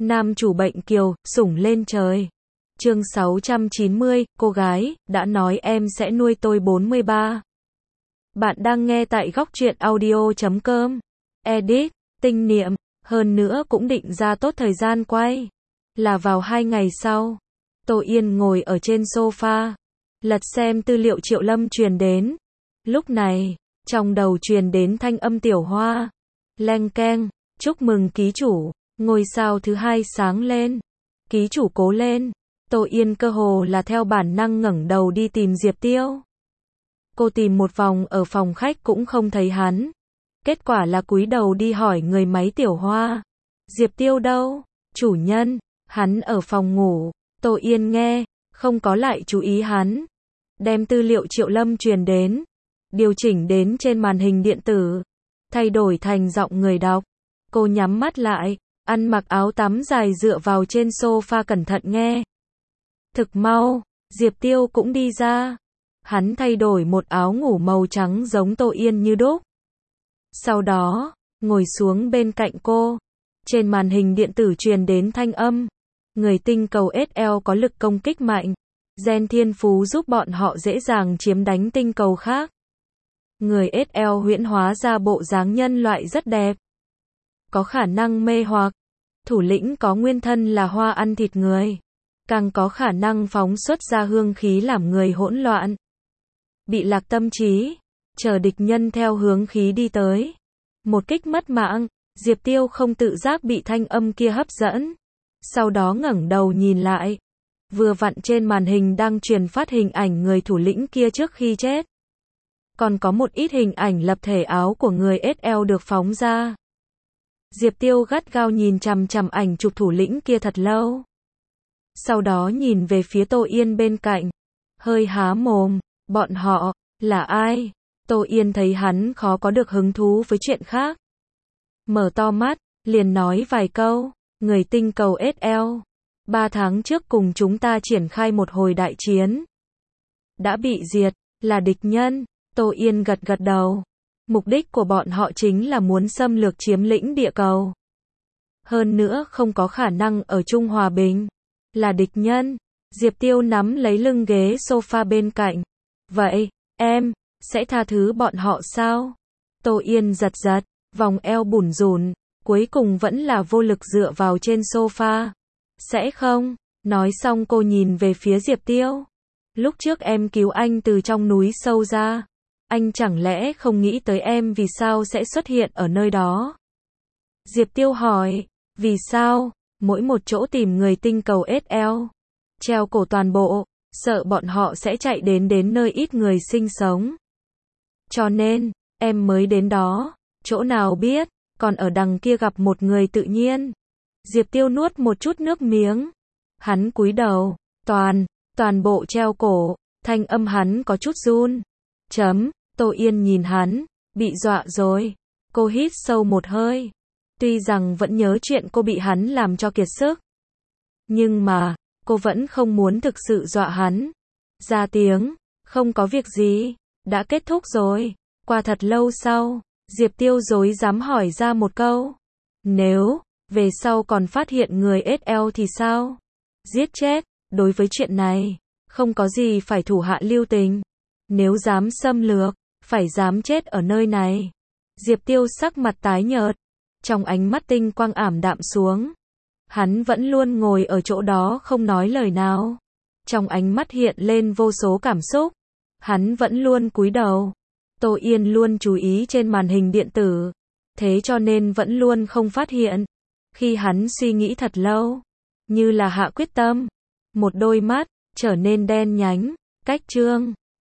Nam chủ bệnh kiều, sủng lên trời. Chương 690, cô gái, đã nói em sẽ nuôi tôi 43. Bạn đang nghe tại góc truyện audio.com. Edit, tinh niệm, hơn nữa cũng định ra tốt thời gian quay. Là vào 2 ngày sau. Tô Yên ngồi ở trên sofa, lật xem tư liệu Triệu Lâm truyền đến. Lúc này, trong đầu truyền đến thanh âm Tiểu Hoa. Leng keng, chúc mừng ký chủ, ngôi sao thứ 2 sáng lên. Ký chủ cố lên. Tô Yên cơ hồ là theo bản năng ngẩng đầu đi tìm Diệp Tiêu. Cô tìm một vòng ở phòng khách cũng không thấy hắn. Kết quả là cúi đầu đi hỏi người máy Tiểu Hoa. Diệp Tiêu đâu? Chủ nhân, hắn ở phòng ngủ. Tô Yên nghe, không có lại chú ý hắn. Đem tư liệu Triệu Lâm truyền đến, điều chỉnh đến trên màn hình điện tử, thay đổi thành giọng người đọc. Cô nhắm mắt lại, ăn mặc áo tắm dài dựa vào trên sofa cẩn thận nghe. Thực mau, Diệp Tiêu cũng đi ra. Hắn thay đổi một áo ngủ màu trắng giống Tô Yên như đúc. Sau đó, ngồi xuống bên cạnh cô. Trên màn hình điện tử truyền đến thanh âm. Người tinh cầu SL có lực công kích mạnh. Gen thiên phú giúp bọn họ dễ dàng chiếm đánh tinh cầu khác. Người SL huyễn hóa ra bộ dáng nhân loại rất đẹp. Có khả năng mê hoặc. Thủ lĩnh có nguyên thân là hoa ăn thịt người. Càng có khả năng phóng xuất ra hương khí làm người hỗn loạn. Bị lạc tâm trí. Chờ địch nhân theo hướng khí đi tới. Một kích mất mạng. Diệp Tiêu không tự giác bị thanh âm kia hấp dẫn. Sau đó ngẩng đầu nhìn lại. Vừa vặn trên màn hình đang truyền phát hình ảnh người thủ lĩnh kia trước khi chết. Còn có một ít hình ảnh lập thể áo của người SL được phóng ra. Diệp Tiêu gắt gao nhìn chằm chằm ảnh chụp thủ lĩnh kia thật lâu. Sau đó nhìn về phía Tô Yên bên cạnh. Hơi há mồm, bọn họ, là ai? Tô Yên thấy hắn khó có được hứng thú với chuyện khác. Mở to mắt, liền nói vài câu. Người tinh cầu SL. 3 tháng trước cùng chúng ta triển khai một hồi đại chiến. Đã bị diệt, là địch nhân. Tô Yên gật gật đầu. Mục đích của bọn họ chính là muốn xâm lược chiếm lĩnh địa cầu. Hơn nữa không có khả năng ở chung hòa bình. Là địch nhân. Diệp Tiêu nắm lấy lưng ghế sofa bên cạnh. Vậy, em, sẽ tha thứ bọn họ sao? Tô Yên giật giật, vòng eo bủn rủn, cuối cùng vẫn là vô lực dựa vào trên sofa. Sẽ không? Nói xong cô nhìn về phía Diệp Tiêu. Lúc trước em cứu anh từ trong núi sâu ra. Anh chẳng lẽ không nghĩ tới em vì sao sẽ xuất hiện ở nơi đó? Diệp Tiêu hỏi. Vì sao? Mỗi một chỗ tìm người tinh cầu SL. Treo cổ toàn bộ. Sợ bọn họ sẽ chạy đến nơi ít người sinh sống. Cho nên, em mới đến đó. Chỗ nào biết, còn ở đằng kia gặp một người tự nhiên. Diệp Tiêu nuốt một chút nước miếng. Hắn cúi đầu. Toàn bộ treo cổ. Thanh âm hắn có chút run. Tô Yên nhìn hắn. Bị dọa rồi. Cô hít sâu một hơi. Tuy rằng vẫn nhớ chuyện cô bị hắn làm cho kiệt sức. Nhưng mà, cô vẫn không muốn thực sự dọa hắn. Ra tiếng. Không có việc gì. Đã kết thúc rồi. Qua thật lâu sau, Diệp Tiêu dối dám hỏi ra một câu. Nếu về sau còn phát hiện người SL thì sao? Giết chết. Đối với chuyện này, không có gì phải thủ hạ lưu tình. Nếu dám xâm lược, phải dám chết ở nơi này. Diệp Tiêu sắc mặt tái nhợt. Trong ánh mắt tinh quang ảm đạm xuống. Hắn vẫn luôn ngồi ở chỗ đó không nói lời nào. Trong ánh mắt hiện lên vô số cảm xúc. Hắn vẫn luôn cúi đầu. Tô Yên luôn chú ý trên màn hình điện tử. Thế cho nên vẫn luôn không phát hiện. Khi hắn suy nghĩ thật lâu. Như là hạ quyết tâm. Một đôi mắt, trở nên đen nhánh. Cách trương.